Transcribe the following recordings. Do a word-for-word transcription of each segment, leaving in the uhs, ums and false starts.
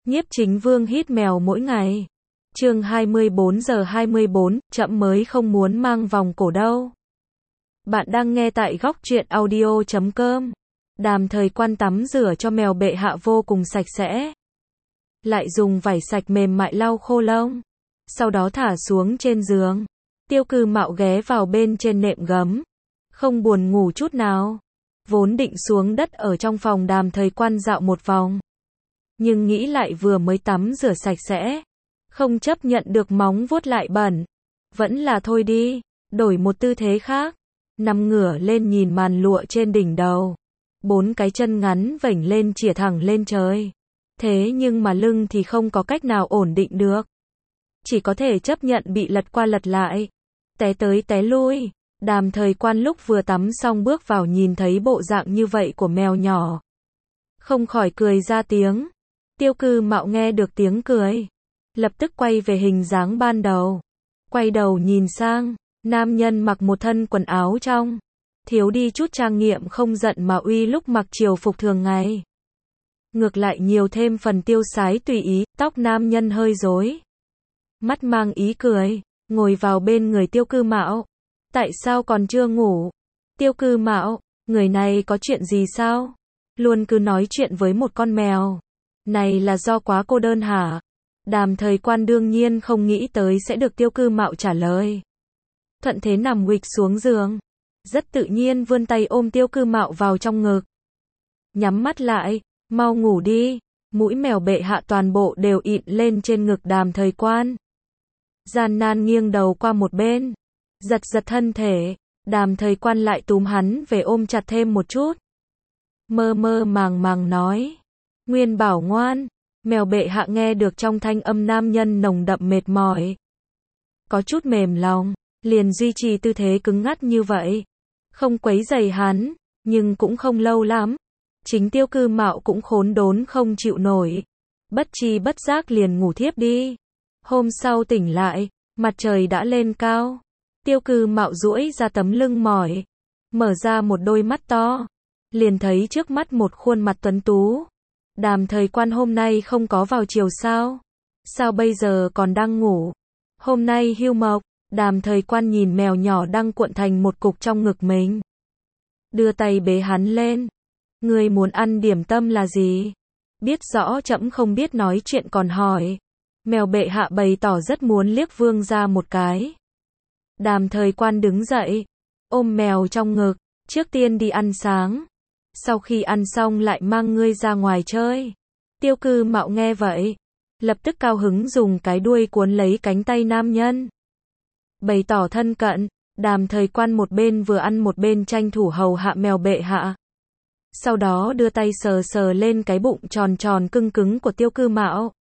Nhiếp Chính Vương hít mèo mỗi ngày. Chương hai mươi bốn giờ hai mươi bốn, chậm mới không muốn mang vòng cổ đâu. Bạn đang nghe tại góc truyện audio chấm com. Đàm Thời Quan tắm rửa cho mèo bệ hạ vô cùng sạch sẽ. Lại dùng vải sạch mềm mại lau khô lông. Sau đó thả xuống trên giường. Tiêu Cư Mạo ghé vào bên trên nệm gấm. Không buồn ngủ chút nào. Vốn định xuống đất ở trong phòng Đàm Thời Quan dạo một vòng. Nhưng nghĩ lại vừa mới tắm rửa sạch sẽ. Không chấp nhận được móng vuốt lại bẩn. Vẫn là thôi đi, đổi một tư thế khác. Nằm ngửa lên nhìn màn lụa trên đỉnh đầu. Bốn cái chân ngắn vểnh lên chìa thẳng lên trời. Thế nhưng mà lưng thì không có cách nào ổn định được. Chỉ có thể chấp nhận bị lật qua lật lại. Té tới té lui. Đàm Thời Quan lúc vừa tắm xong bước vào nhìn thấy bộ dạng như vậy của mèo nhỏ. Không khỏi cười ra tiếng. Tiêu Cư Mạo nghe được tiếng cười. Lập tức quay về hình dáng ban đầu. Quay đầu nhìn sang. Nam nhân mặc một thân quần áo trong. Thiếu đi chút trang nghiệm không giận mà uy lúc mặc triều phục thường ngày. Ngược lại nhiều thêm phần tiêu sái tùy ý. Tóc nam nhân hơi rối. Mắt mang ý cười. Ngồi vào bên người Tiêu Cư Mạo. Tại sao còn chưa ngủ? Tiêu Cư Mạo, người này có chuyện gì sao? Luôn cứ nói chuyện với một con mèo. Này là do quá cô đơn hả? Đàm Thời Quan đương nhiên không nghĩ tới sẽ được Tiêu Cư Mạo trả lời. Thuận thế nằm huỵch xuống giường. Rất tự nhiên vươn tay ôm Tiêu Cư Mạo vào trong ngực. Nhắm mắt lại, mau ngủ đi. Mũi mèo bệ hạ toàn bộ đều ịn lên trên ngực Đàm Thời Quan. Gian nan nghiêng đầu qua một bên. Giật giật thân thể. Đàm Thời Quan lại túm hắn về ôm chặt thêm một chút. Mơ mơ màng màng nói. Nguyên bảo ngoan. Mèo bệ hạ nghe được trong thanh âm nam nhân nồng đậm mệt mỏi. Có chút mềm lòng. Liền duy trì tư thế cứng ngắc như vậy. Không quấy rầy hắn. Nhưng cũng không lâu lắm. Chính Tiêu Cư Mạo cũng khốn đốn không chịu nổi. Bất chi bất giác liền ngủ thiếp đi. Hôm sau tỉnh lại. Mặt trời đã lên cao. Tiêu Cư Mạo duỗi ra tấm lưng mỏi. Mở ra một đôi mắt to. Liền thấy trước mắt một khuôn mặt tuấn tú. Đàm Thời Quan hôm nay không có vào chiều sao? Sao bây giờ còn đang ngủ? Hôm nay hưu mộc. Đàm Thời Quan nhìn mèo nhỏ đang cuộn thành một cục trong ngực mình. Đưa tay bế hắn lên. Ngươi muốn ăn điểm tâm là gì? Biết rõ trẫm không biết nói chuyện còn hỏi. Mèo bệ hạ bày tỏ rất muốn liếc vương ra một cái. Đàm Thời Quan đứng dậy. Ôm mèo trong ngực. Trước tiên đi ăn sáng. Sau khi ăn xong lại mang ngươi ra ngoài chơi. Tiêu Cư Mạo nghe vậy. Lập tức cao hứng dùng cái đuôi cuốn lấy cánh tay nam nhân. Bày tỏ thân cận. Đàm Thời Quan một bên vừa ăn một bên tranh thủ hầu hạ mèo bệ hạ. Sau đó đưa tay sờ sờ lên cái bụng tròn tròn cưng cứng của Tiêu Cư Mạo.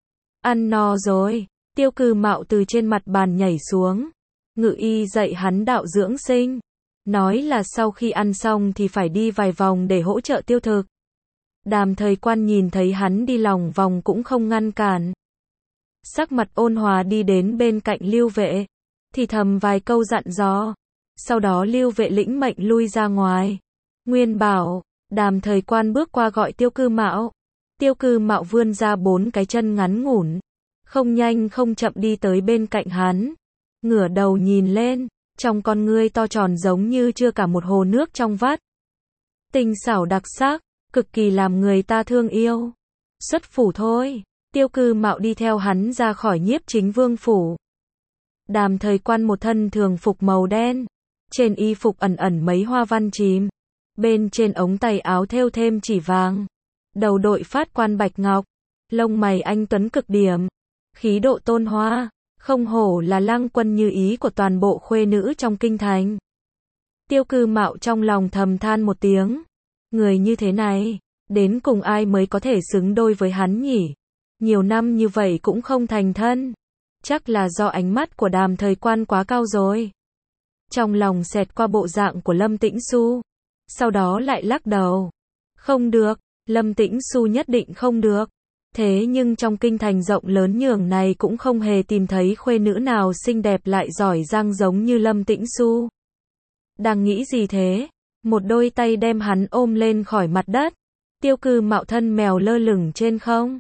Ăn no rồi. Tiêu Cư Mạo từ trên mặt bàn nhảy xuống. Ngự y dạy hắn đạo dưỡng sinh. Nói là sau khi ăn xong thì phải đi vài vòng để hỗ trợ tiêu thực. Đàm Thời Quan nhìn thấy hắn đi lòng vòng cũng không ngăn cản. Sắc mặt ôn hòa đi đến bên cạnh Lưu Vệ. Thì thầm vài câu dặn dò. Sau đó Lưu Vệ lĩnh mệnh lui ra ngoài. Nguyên bảo. Đàm Thời Quan bước qua gọi Tiêu Cư Mạo. Tiêu Cư Mạo vươn ra bốn cái chân ngắn ngủn. Không nhanh không chậm đi tới bên cạnh hắn. Ngửa đầu nhìn lên. Trong con ngươi to tròn giống như chưa cả một hồ nước trong vắt. Tinh xảo đặc sắc. Cực kỳ làm người ta thương yêu. Xuất phủ thôi. Tiêu Cư Mạo đi theo hắn ra khỏi Nhiếp Chính Vương phủ. Đàm Thời Quan một thân thường phục màu đen. Trên y phục ẩn ẩn mấy hoa văn chìm. Bên trên ống tay áo thêu thêm chỉ vàng. Đầu đội phát quan bạch ngọc. Lông mày anh tuấn cực điểm. Khí độ tôn hoa. Không hổ là lang quân như ý của toàn bộ khuê nữ trong kinh thành. Tiêu Cư Mạo trong lòng thầm than một tiếng. Người như thế này, đến cùng ai mới có thể xứng đôi với hắn nhỉ? Nhiều năm như vậy cũng không thành thân. Chắc là do ánh mắt của Đàm Thời Quan quá cao rồi. Trong lòng xẹt qua bộ dạng của Lâm Tĩnh Xu. Sau đó lại lắc đầu. Không được, Lâm Tĩnh Xu nhất định không được. Thế nhưng trong kinh thành rộng lớn nhường này cũng không hề tìm thấy khuê nữ nào xinh đẹp lại giỏi giang giống như Lâm Tĩnh Xu. Đang nghĩ gì thế? Một đôi tay đem hắn ôm lên khỏi mặt đất. Tiêu Cư Mạo thân mèo lơ lửng trên không.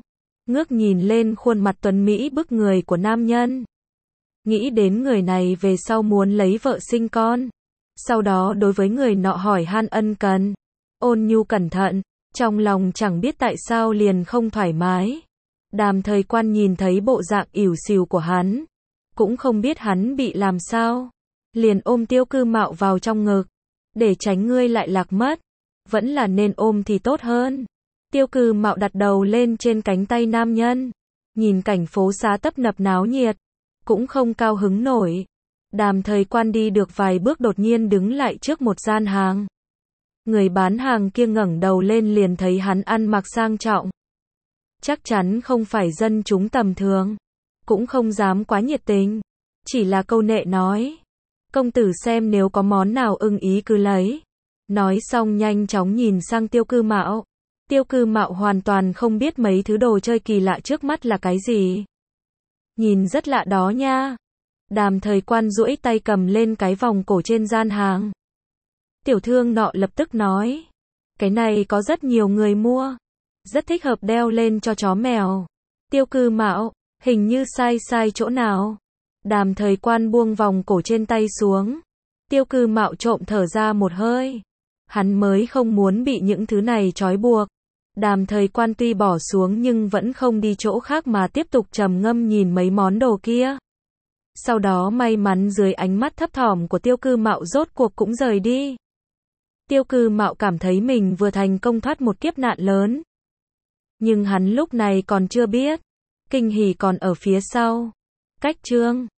ngước nhìn lên khuôn mặt tuấn mỹ bức người của nam nhân. Nghĩ đến người này về sau muốn lấy vợ sinh con. Sau đó đối với người nọ hỏi han ân cần, ôn nhu cẩn thận, trong lòng chẳng biết tại sao liền không thoải mái. Đàm Thời Quan nhìn thấy bộ dạng ỉu xìu của hắn, cũng không biết hắn bị làm sao, liền ôm Tiêu Cư Mạo vào trong ngực, để tránh ngươi lại lạc mất, vẫn là nên ôm thì tốt hơn. Tiêu Cư Mạo đặt đầu lên trên cánh tay nam nhân, nhìn cảnh phố xá tấp nập náo nhiệt, cũng không cao hứng nổi. Đàm Thời Quan đi được vài bước đột nhiên đứng lại trước một gian hàng. Người bán hàng kia ngẩng đầu lên liền thấy hắn ăn mặc sang trọng. Chắc chắn không phải dân chúng tầm thường, cũng không dám quá nhiệt tình, chỉ là câu nệ nói, công tử xem nếu có món nào ưng ý cứ lấy. Nói xong nhanh chóng nhìn sang Tiêu Cư Mạo. Tiêu Cư Mạo hoàn toàn không biết mấy thứ đồ chơi kỳ lạ trước mắt là cái gì. Nhìn rất lạ đó nha. Đàm Thời Quan duỗi tay cầm lên cái vòng cổ trên gian hàng. Tiểu thương nọ lập tức nói, cái này có rất nhiều người mua, rất thích hợp đeo lên cho chó mèo. Tiêu Cư Mạo, hình như sai sai chỗ nào. Đàm Thời Quan buông vòng cổ trên tay xuống. Tiêu Cư Mạo trộm thở ra một hơi. Hắn mới không muốn bị những thứ này trói buộc. Đàm Thời Quan tuy bỏ xuống nhưng vẫn không đi chỗ khác mà tiếp tục trầm ngâm nhìn mấy món đồ kia. Sau đó may mắn dưới ánh mắt thấp thỏm của Tiêu Cư Mạo rốt cuộc cũng rời đi. Tiêu Cư Mạo cảm thấy mình vừa thành công thoát một kiếp nạn lớn. Nhưng hắn lúc này còn chưa biết, kinh hỉ còn ở phía sau. Cách chương